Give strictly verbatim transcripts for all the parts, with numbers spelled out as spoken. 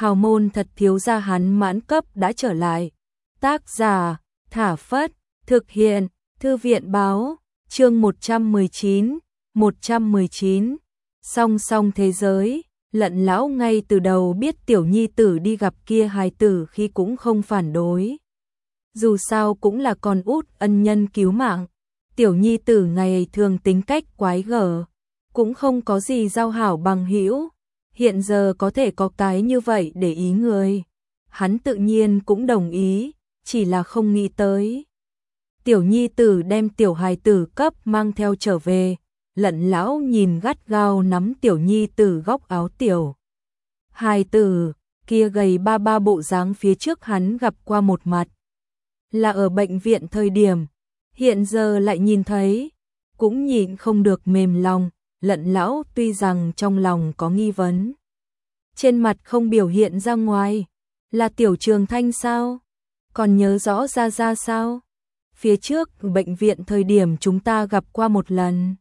hào môn thật thiếu gia hắn mãn cấp đã trở lại. Tác giả, Thả Phất, thực hiện, Thư viện báo, chương một trăm mười chín, một trăm mười chín. Song song thế giới, Lận lão ngay từ đầu biết tiểu nhi tử đi gặp kia hài tử khi cũng không phản đối. Dù sao cũng là con út ân nhân cứu mạng, tiểu nhi tử ngày thường tính cách quái gở, cũng không có gì giao hảo bằng hữu, hiện giờ có thể có cái như vậy để ý người. Hắn tự nhiên cũng đồng ý, chỉ là không nghĩ tới. Tiểu nhi tử đem tiểu hài tử cấp mang theo trở về, Lận lão nhìn gắt gao nắm tiểu nhi tử góc áo tiểu hài tử, kia gầy ba ba bộ dáng phía trước hắn gặp qua một mặt. Là ở bệnh viện thời điểm, hiện giờ lại nhìn thấy, cũng nhịn không được mềm lòng. Lận lão tuy rằng trong lòng có nghi vấn, trên mặt không biểu hiện ra ngoài. Là Tiểu Trường Thanh sao? Còn nhớ rõ ra ra sao? Phía trước bệnh viện thời điểm chúng ta gặp qua một lần.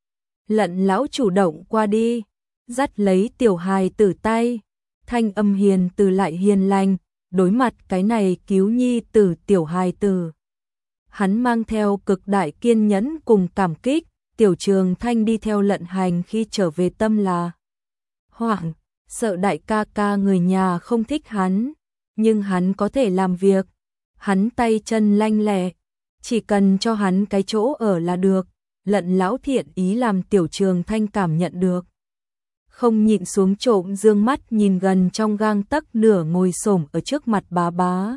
Lận lão chủ động qua đi, dắt lấy tiểu hài tử tay, thanh âm hiền từ lại hiền lành, đối mặt cái này cứu nhi tử tiểu hài tử. Hắn mang theo cực đại kiên nhẫn cùng cảm kích. Tiểu Trường Thanh đi theo Lận Hành khi trở về tâm là hoảng, sợ đại ca ca người nhà không thích hắn, nhưng hắn có thể làm việc, hắn tay chân lanh lẹ, chỉ cần cho hắn cái chỗ ở là được. Lận lão thiện ý làm Tiểu Trường Thanh cảm nhận được, không nhịn xuống trộm dương mắt nhìn gần trong gang tấc nửa ngồi xổm ở trước mặt bá bá,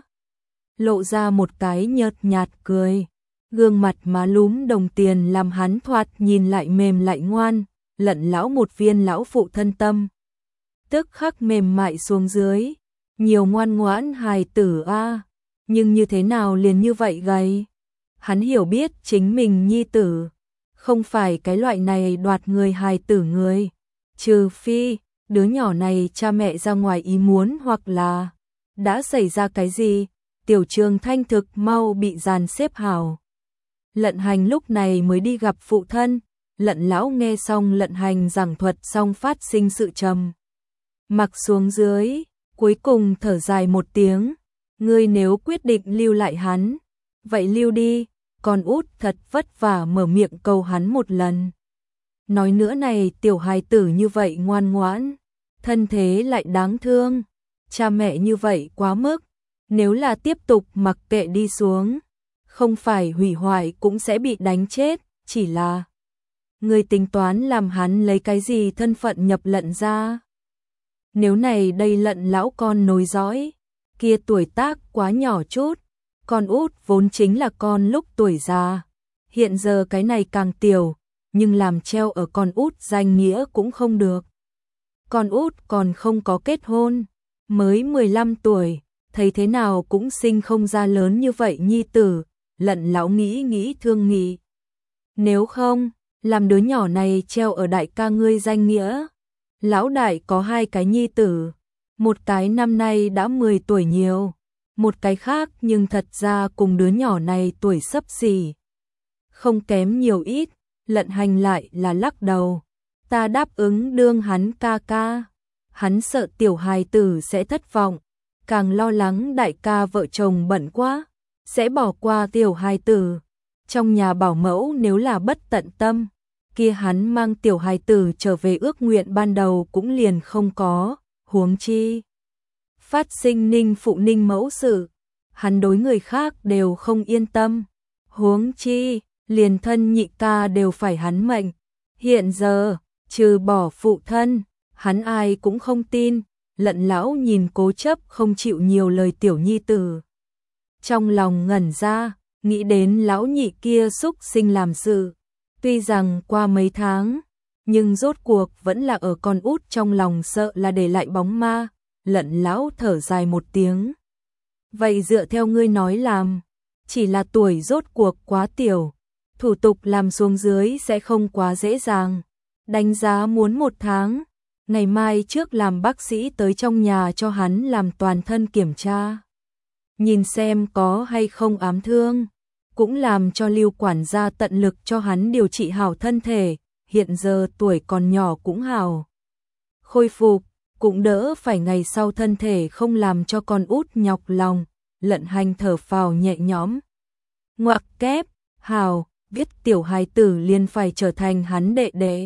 lộ ra một cái nhợt nhạt cười. Gương mặt má lúm đồng tiền làm hắn thoạt nhìn lại mềm lại ngoan. Lận lão một viên lão phụ thân tâm, tức khắc mềm mại xuống dưới. Nhiều ngoan ngoãn hài tử a, nhưng như thế nào liền như vậy gầy? Hắn hiểu biết chính mình nhi tử không phải cái loại này đoạt người hài tử người, trừ phi đứa nhỏ này cha mẹ ra ngoài ý muốn hoặc là đã xảy ra cái gì. Tiểu Trường Thanh thực mau bị dàn xếp hảo. Lận Hành lúc này mới đi gặp phụ thân. Lận lão nghe xong Lận Hành giảng thuật xong phát sinh sự trầm mặc xuống dưới, cuối cùng thở dài một tiếng. Ngươi nếu quyết định lưu lại hắn, vậy lưu đi. Con út thật vất vả mở miệng cầu hắn một lần. Nói nữa này tiểu hài tử như vậy ngoan ngoãn, thân thế lại đáng thương, cha mẹ như vậy quá mức, nếu là tiếp tục mặc kệ đi xuống, không phải hủy hoại cũng sẽ bị đánh chết. Chỉ là người tính toán làm hắn lấy cái gì thân phận nhập Lận ra? Nếu này đây Lận lão con nối dõi, kia tuổi tác quá nhỏ chút, con út vốn chính là con lúc tuổi già, hiện giờ cái này càng tiểu, nhưng làm treo ở con út danh nghĩa cũng không được. Con út còn không có kết hôn, mới mười lăm tuổi, thấy thế nào cũng sinh không ra lớn như vậy nhi tử. Lận lão nghĩ nghĩ thương nghị, nếu không làm đứa nhỏ này treo ở đại ca ngươi danh nghĩa. Lão đại có hai cái nhi tử, một cái năm nay đã mười tuổi nhiều, một cái khác nhưng thật ra cùng đứa nhỏ này tuổi xấp xỉ, không kém nhiều ít. Lận Hành lại là lắc đầu, ta đáp ứng đương hắn ca ca. Hắn sợ tiểu hài tử sẽ thất vọng, càng lo lắng đại ca vợ chồng bận quá, sẽ bỏ qua tiểu hài tử. Trong nhà bảo mẫu nếu là bất tận tâm, kia hắn mang tiểu hài tử trở về ước nguyện ban đầu cũng liền không có, huống chi phát sinh ninh phụ ninh mẫu sự, hắn đối người khác đều không yên tâm, huống chi liền thân nhị ca đều phải hắn mệnh. Hiện giờ trừ bỏ phụ thân, hắn ai cũng không tin. Lận lão nhìn cố chấp không chịu nhiều lời tiểu nhi tử, trong lòng ngẩn ra, nghĩ đến lão nhị kia xúc sinh làm sự, tuy rằng qua mấy tháng, nhưng rốt cuộc vẫn là ở con út trong lòng sợ là để lại bóng ma. Lận lão thở dài một tiếng, vậy dựa theo ngươi nói làm, chỉ là tuổi rốt cuộc quá tiểu, thủ tục làm xuống dưới sẽ không quá dễ dàng, đánh giá muốn một tháng. Ngày mai trước làm bác sĩ tới trong nhà cho hắn làm toàn thân kiểm tra, nhìn xem có hay không ám thương, cũng làm cho Lưu quản gia tận lực cho hắn điều trị hảo thân thể, hiện giờ tuổi còn nhỏ cũng hảo khôi phục, cũng đỡ phải ngày sau thân thể không làm cho con út nhọc lòng. Lận Hành thở phào nhẹ nhõm. Ngoặc kép, hào, biết tiểu hài tử liền phải trở thành hắn đệ đệ.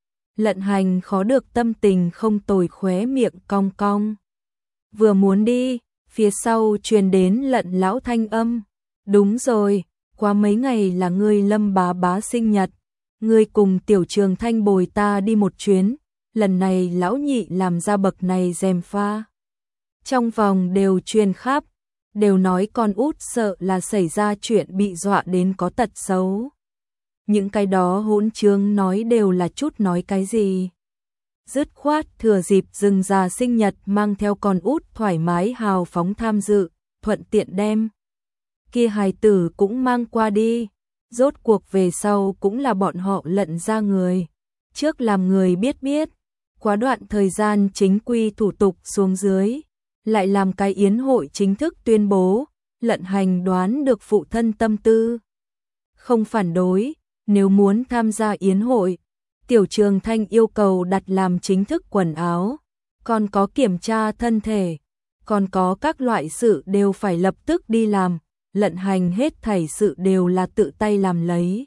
Lận Hành khó được tâm tình không tồi, khóe miệng cong cong. Vừa muốn đi, phía sau truyền đến Lận lão thanh âm. Đúng rồi, qua mấy ngày là ngươi Lâm bá bá sinh nhật. Ngươi cùng Tiểu Trường Thanh bồi ta đi một chuyến. Lần này lão nhị làm ra bậc này gièm pha. Trong vòng đều truyền khắp, đều nói con út sợ là xảy ra chuyện bị dọa đến có tật xấu. Những cái đó hỗn trướng nói đều là chút nói cái gì. Dứt khoát thừa dịp dừng già sinh nhật mang theo con út thoải mái hào phóng tham dự, thuận tiện đem kia hài tử cũng mang qua đi. Rốt cuộc về sau cũng là bọn họ Lận ra người. Trước làm người biết biết, quá đoạn thời gian chính quy thủ tục xuống dưới, lại làm cái yến hội chính thức tuyên bố. Lận Hành đoán được phụ thân tâm tư, không phản đối. Nếu muốn tham gia yến hội, Tiểu Trường Thanh yêu cầu đặt làm chính thức quần áo, còn có kiểm tra thân thể, còn có các loại sự đều phải lập tức đi làm. Lận Hành hết thảy sự đều là tự tay làm lấy.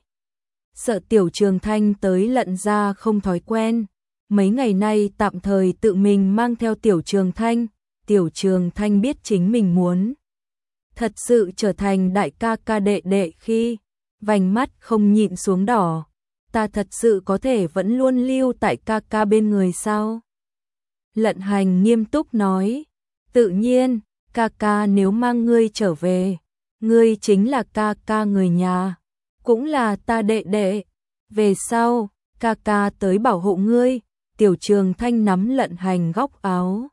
Sợ Tiểu Trường Thanh tới Lận ra không thói quen, mấy ngày nay tạm thời tự mình mang theo Tiểu Trường Thanh. Tiểu Trường Thanh biết chính mình muốn thật sự trở thành đại ca ca đệ đệ khi, vành mắt không nhịn xuống đỏ. Ta thật sự có thể vẫn luôn lưu tại ca ca bên người sao? Lận Hành nghiêm túc nói. Tự nhiên, ca ca nếu mang ngươi trở về, ngươi chính là ca ca người nhà, cũng là ta đệ đệ. Về sau, ca ca tới bảo hộ ngươi. Tiểu Trường Thanh nắm Lận Hành góc áo.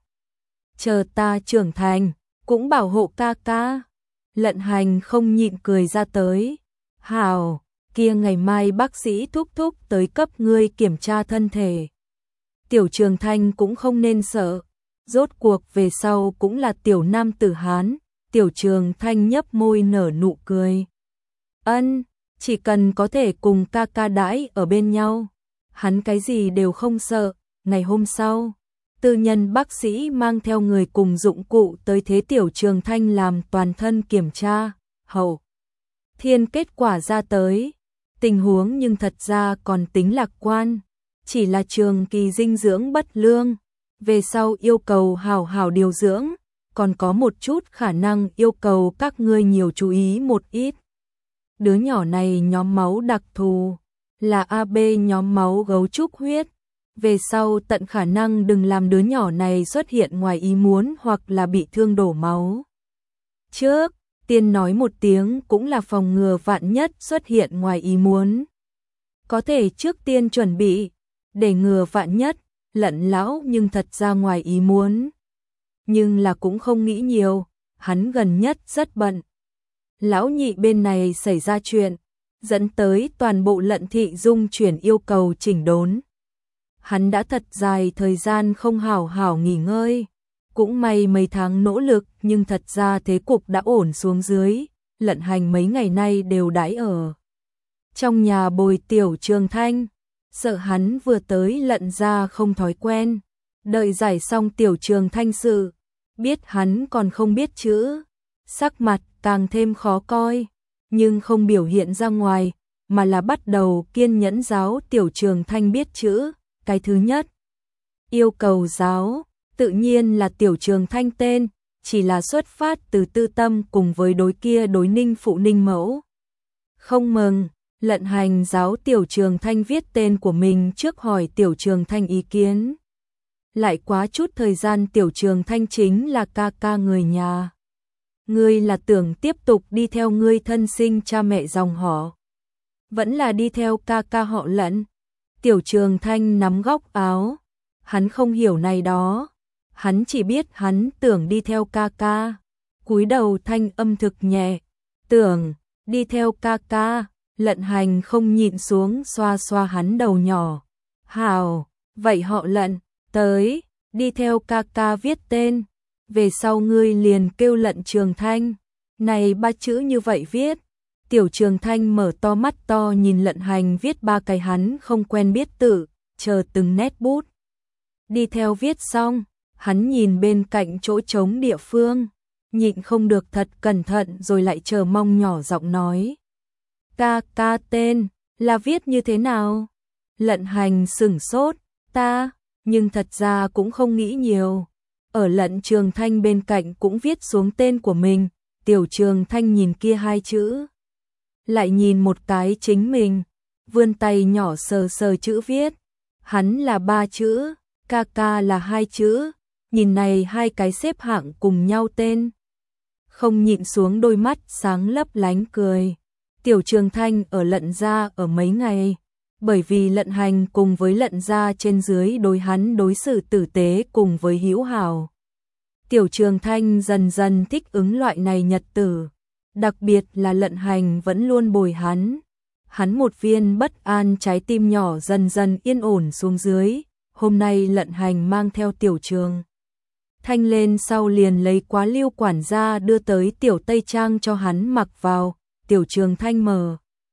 Chờ ta trưởng thành, cũng bảo hộ ca ca. Lận Hành không nhịn cười ra tới. Hảo, kia ngày mai bác sĩ thúc thúc tới cấp ngươi kiểm tra thân thể. Tiểu Trường Thanh cũng không nên sợ, rốt cuộc về sau cũng là tiểu nam tử Hán. Tiểu Trường Thanh nhấp môi nở nụ cười. Ân, chỉ cần có thể cùng ca ca đãi ở bên nhau, hắn cái gì đều không sợ. Ngày hôm sau, tư nhân bác sĩ mang theo người cùng dụng cụ tới thế Tiểu Trường Thanh làm toàn thân kiểm tra. Hậu thiên kết quả ra tới, tình huống nhưng thật ra còn tính lạc quan, chỉ là trường kỳ dinh dưỡng bất lương, về sau yêu cầu hảo hảo điều dưỡng, còn có một chút khả năng yêu cầu các ngươi nhiều chú ý một ít. Đứa nhỏ này nhóm máu đặc thù, là a bê nhóm máu gấu trúc huyết, về sau tận khả năng đừng làm đứa nhỏ này xuất hiện ngoài ý muốn hoặc là bị thương đổ máu. Trước tiên nói một tiếng cũng là phòng ngừa vạn nhất xuất hiện ngoài ý muốn. Có thể trước tiên chuẩn bị, để ngừa vạn nhất. Lận lão nhưng thật ra ngoài ý muốn. Nhưng là cũng không nghĩ nhiều, hắn gần nhất rất bận. Lão nhị bên này xảy ra chuyện, dẫn tới toàn bộ Lận thị dung chuyển yêu cầu chỉnh đốn. Hắn đã thật dài thời gian không hảo hảo nghỉ ngơi. Cũng may mấy tháng nỗ lực nhưng thật ra thế cục đã ổn xuống dưới. Lận Hành mấy ngày nay đều đãi ở trong nhà bồi Tiểu Trường Thanh, sợ hắn vừa tới Lận ra không thói quen. Đợi giải xong Tiểu Trường Thanh sự, biết hắn còn không biết chữ, sắc mặt càng thêm khó coi, nhưng không biểu hiện ra ngoài, mà là bắt đầu kiên nhẫn giáo Tiểu Trường Thanh biết chữ. Cái thứ nhất, yêu cầu giáo tự nhiên là Tiểu Trường Thanh tên, chỉ là xuất phát từ tư tâm cùng với đối kia đối Ninh phụ Ninh mẫu. Không mừng, Lận Hành giáo Tiểu Trường Thanh viết tên của mình trước hỏi Tiểu Trường Thanh ý kiến. Lại quá chút thời gian Tiểu Trường Thanh chính là ca ca người nhà. Ngươi là tưởng tiếp tục đi theo ngươi thân sinh cha mẹ dòng họ, vẫn là đi theo ca ca họ Lận? Tiểu Trường Thanh nắm góc áo, hắn không hiểu này đó. Hắn chỉ biết hắn tưởng đi theo ca ca. Cúi đầu thanh âm thực nhẹ. Tưởng, đi theo ca ca. Lận Hành không nhịn xuống xoa xoa hắn đầu nhỏ. Hào, vậy họ Lận, tới, đi theo ca ca viết tên. Về sau ngươi liền kêu Lận Trường Thanh. Này ba chữ như vậy viết. Tiểu Trường Thanh mở to mắt to nhìn Lận Hành viết ba cái hắn không quen biết tự, chờ từng nét bút. Đi theo viết xong, Hắn nhìn bên cạnh chỗ trống địa phương, nhịn không được thật cẩn thận rồi lại chờ mong nhỏ giọng nói. Ca ca tên, là viết như thế nào? Lận Hành sửng sốt, ta, nhưng thật ra cũng không nghĩ nhiều. Ở Lận Trường Thanh bên cạnh cũng viết xuống tên của mình, Tiểu Trường Thanh nhìn kia hai chữ. Lại nhìn một cái chính mình, vươn tay nhỏ sờ sờ chữ viết. Hắn là ba chữ, ca ca là hai chữ, nhìn này hai cái xếp hạng cùng nhau tên. Không nhịn xuống đôi mắt sáng lấp lánh cười. Tiểu Trường Thanh ở Lận gia ở mấy ngày, bởi vì Lận Hành cùng với Lận gia trên dưới đối hắn đối xử tử tế cùng với hữu hảo. Tiểu Trường Thanh dần dần thích ứng loại này nhật tử, đặc biệt là Lận Hành vẫn luôn bồi hắn. Hắn một viên bất an trái tim nhỏ dần dần yên ổn xuống dưới. Hôm nay Lận Hành mang theo Tiểu Trường Thanh lên sau liền lấy quá Lưu quản gia đưa tới tiểu tây trang cho hắn mặc vào. Tiểu Trường Thanh mở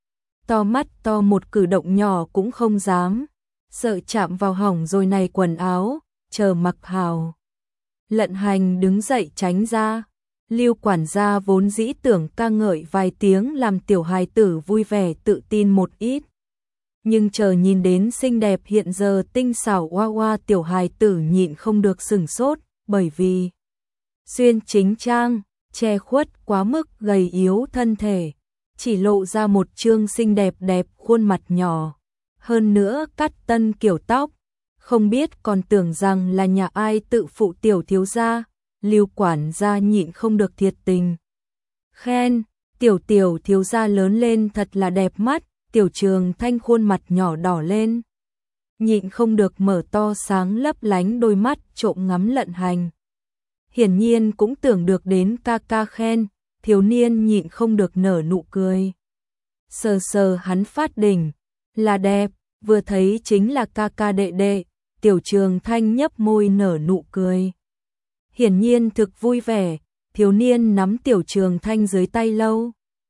to mắt to, một cử động nhỏ cũng không dám, sợ chạm vào hỏng rồi này quần áo, chờ mặc hào. Lận Hành đứng dậy tránh ra. Lưu quản gia vốn dĩ tưởng ca ngợi vài tiếng làm tiểu hài tử vui vẻ tự tin một ít. Nhưng chờ nhìn đến xinh đẹp hiện giờ tinh xảo oa oa tiểu hài tử nhịn không được sửng sốt, bởi vì xuyên chính trang, che khuất quá mức gầy yếu thân thể, chỉ lộ ra một trương xinh đẹp đẹp khuôn mặt nhỏ. Hơn nữa cắt tân kiểu tóc, không biết còn tưởng rằng là nhà ai tự phụ tiểu thiếu gia. Lưu quản gia nhịn không được thiệt tình khen, tiểu tiểu thiếu gia lớn lên thật là đẹp mắt. Tiểu Trường Thanh khuôn mặt nhỏ đỏ lên, nhịn không được mở to sáng lấp lánh đôi mắt trộm ngắm Lận Hành. Hiển nhiên cũng tưởng được đến ca ca khen, thiếu niên nhịn không được nở nụ cười. Sờ sờ hắn phát đỉnh, là đẹp, vừa thấy chính là ca ca đệ đệ. Tiểu Trường Thanh nhấp môi nở nụ cười, hiển nhiên thực vui vẻ. Thiếu niên nắm Tiểu Trường Thanh dưới tay lâu,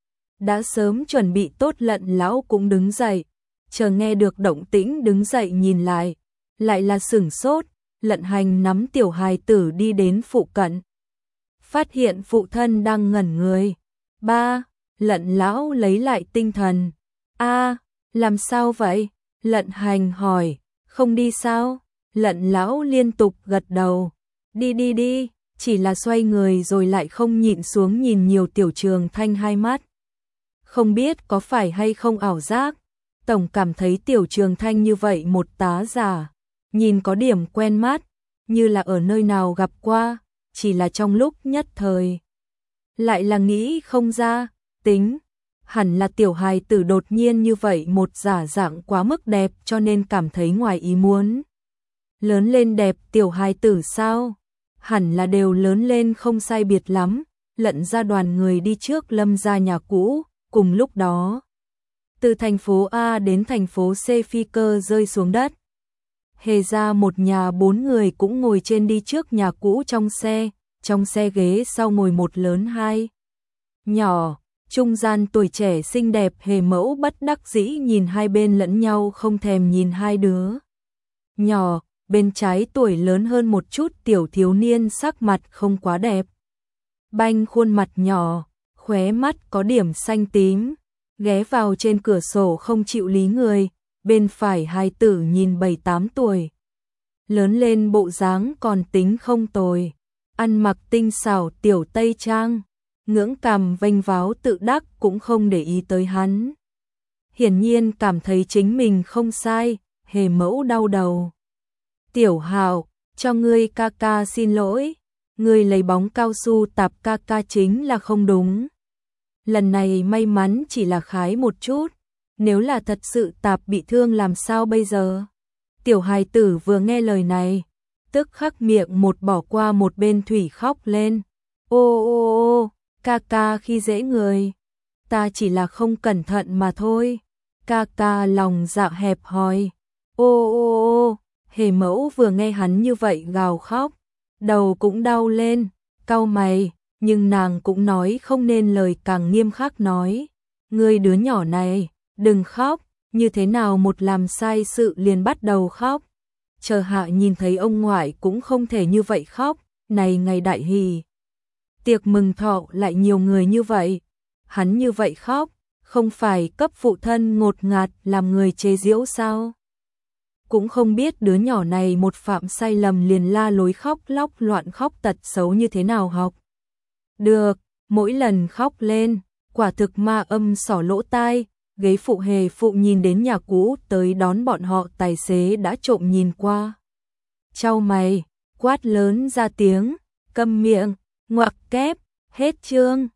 đã sớm chuẩn bị tốt. Lận lão cũng đứng dậy, chờ nghe được động tĩnh đứng dậy nhìn lại, lại là sửng sốt. Lận Hành nắm tiểu hài tử đi đến phụ cận, phát hiện phụ thân đang ngẩn người. Ba, Lận lão lấy lại tinh thần. A, làm sao vậy? Lận Hành hỏi. Không đi sao? Lận lão liên tục gật đầu. Đi đi đi, chỉ là xoay người rồi lại không nhịn xuống nhìn nhiều Tiểu Trường Thanh hai mắt. Không biết có phải hay không ảo giác, tổng cảm thấy Tiểu Trường Thanh như vậy một tá giả, nhìn có điểm quen mắt, như là ở nơi nào gặp qua, chỉ là trong lúc nhất thời. Lại là nghĩ không ra, tính, hẳn là tiểu hài tử đột nhiên như vậy một giả dạng quá mức đẹp cho nên cảm thấy ngoài ý muốn. Lớn lên đẹp tiểu hài tử sao? Hẳn là đều lớn lên không sai biệt lắm. Lận ra đoàn người đi trước Lâm ra nhà cũ, cùng lúc đó. Từ thành phố A đến thành phố C phi cơ rơi xuống đất. Hề ra một nhà bốn người cũng ngồi trên đi trước nhà cũ trong xe, trong xe ghế sau ngồi một lớn hai nhỏ, trung gian tuổi trẻ xinh đẹp Hề mẫu bất đắc dĩ nhìn hai bên lẫn nhau không thèm nhìn hai đứa nhỏ, bên trái tuổi lớn hơn một chút tiểu thiếu niên sắc mặt không quá đẹp. Banh khuôn mặt nhỏ, khóe mắt có điểm xanh tím, ghé vào trên cửa sổ không chịu lý người, bên phải hai tử nhìn bảy tám tuổi. Lớn lên bộ dáng còn tính không tồi, ăn mặc tinh xảo tiểu tây trang, ngưỡng cằm vênh váo tự đắc cũng không để ý tới hắn. Hiển nhiên cảm thấy chính mình không sai, Hề mẫu đau đầu. Tiểu Hào, cho ngươi ca ca xin lỗi, ngươi lấy bóng cao su tạp ca ca chính là không đúng. Lần này may mắn chỉ là khái một chút, nếu là thật sự tạp bị thương làm sao bây giờ? Tiểu hài tử vừa nghe lời này, tức khắc miệng một bỏ qua một bên thủy khóc lên. Ô ô ô, ca ca khi dễ người, ta chỉ là không cẩn thận mà thôi. Ca ca lòng dạ hẹp hòi. Ô ô ô, Hề mẫu vừa nghe hắn như vậy gào khóc, đầu cũng đau lên, cau mày, nhưng nàng cũng nói không nên lời, càng nghiêm khắc nói. Ngươi đứa nhỏ này, đừng khóc, như thế nào một làm sai sự liền bắt đầu khóc. chờ hạ nhìn thấy ông ngoại cũng không thể như vậy khóc, này ngày đại hỷ. Tiệc mừng thọ lại nhiều người như vậy, hắn như vậy khóc, không phải cấp phụ thân ngột ngạt làm người chế giễu sao? Cũng không biết đứa nhỏ này một phạm sai lầm liền la lối khóc lóc loạn khóc tật xấu như thế nào học. Được, mỗi lần khóc lên, quả thực ma âm xỏ lỗ tai, ghế phụ hề phụ nhìn đến nhà cũ tới đón bọn họ tài xế đã trộm nhìn qua. Chau mày, quát lớn ra tiếng, câm miệng, ngoặc kép, hết chương.